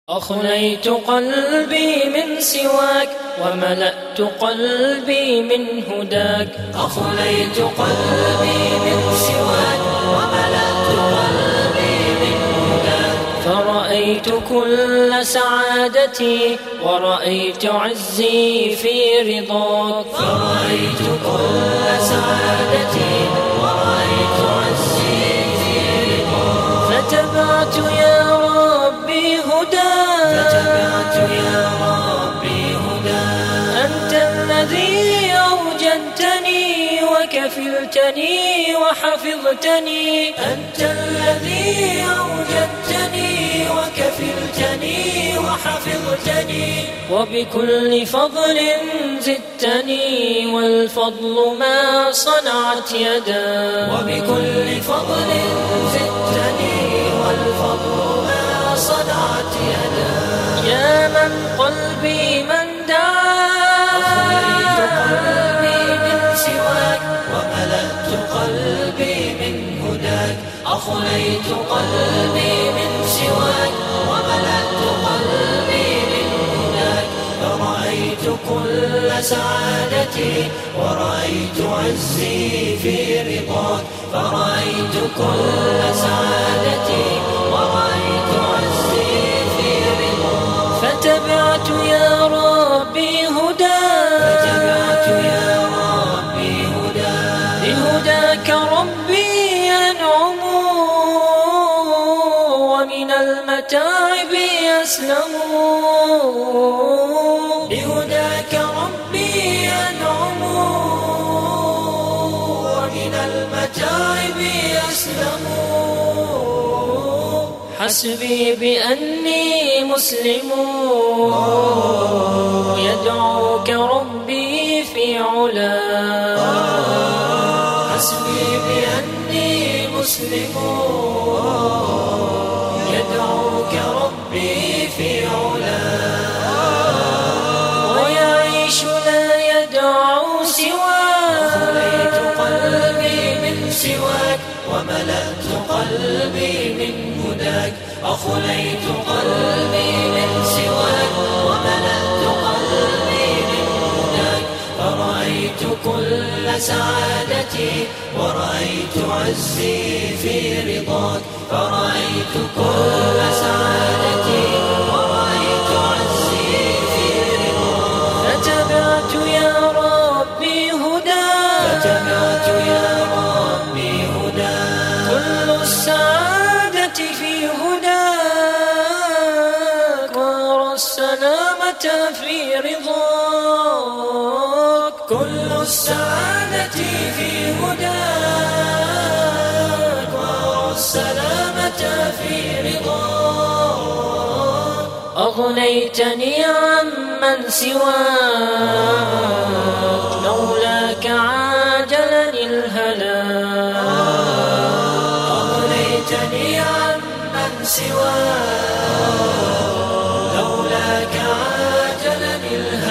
أخليت قلبي من سواك وملأت قلبي من هداك. أخليت قلبي من سواك وملأت قلبي من هداك. فرأيت كل سعادتي ورأيت عزي في رضاك. فرأيت كل سعادتي ورأيت عزي في رضاك. فتبعت يا ربي هداك. فتبعت يا ربي هداك. أنت الذي أوجدتني وكفلتني وحفظتني. أنت الذي أوجدتني وكفلتني وحفظتني. وبكل فضل زدتني والفضل ما صنعت يداك. وبكل فضل زدتني والفضل ما صنعت يداك. يا من قلبي من دعاك. أخليت قلبي من سواك وملأت قلبي من هداك. أخليت قلبي من سواك وملأت قلبي من هداك. فرأيت كل سعادتي ورأيت عزي في رضاك. فرأيت كل سعادتي ورأيت عزي في رضاك. فتبعت يا ربي هداك. فتبعت يا ربي هداك. بهداك ربي أنعم ومن المتاعب يسلم. بهداك ربي أنعم ومن المتاعب يسلم. حسبي بأني مسلم يدعوك ربي في علاك. حسبي بأني مسلم يدعوك ربي في علاك. ويعيش لا يدعو سواك. أخليت قلبي من سواك وملأت قلبي من هداك. أخليت قلبي من سواك وملأت قلبي من هداك. فرأيت كل سعادتي ورأيت عزي في رضاك. فرأيت كل سعادتي ورأيت عزي في رضاك. فتبعت يا ربي هداك. فتبعت يا ربي هداك. كل السعادة في هداك وأرى السلامة في رضاك. كل السعادة في هداك وأرى السلامة في رضاك. أغنيتني عمن سواك لولاك عاجلني الهلاك. أغنيتني عمن سواك لولاك عاجلني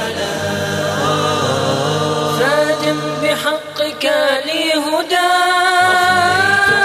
الهلاك. فادم بحقك لي هداك.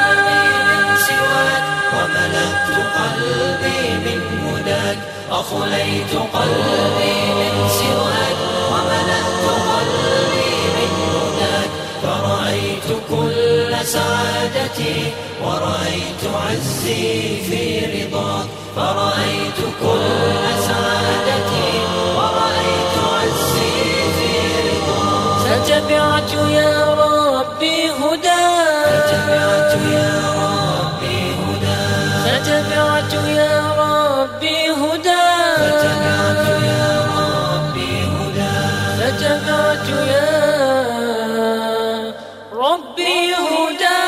أخليت قلبي من سواك وملأت قلبي من هداك. فرأيت كل سعادتي ورأيت عزي في رضاك. فرأيت كل سعادتي ورأيت عزي في رضاك. فتبعت يا ربي هداك. فتبعت يا ربي هداك. فتبعت يا ربي هداك. فتبعت يا ربي هداك. فتبعت يا ربي هداك.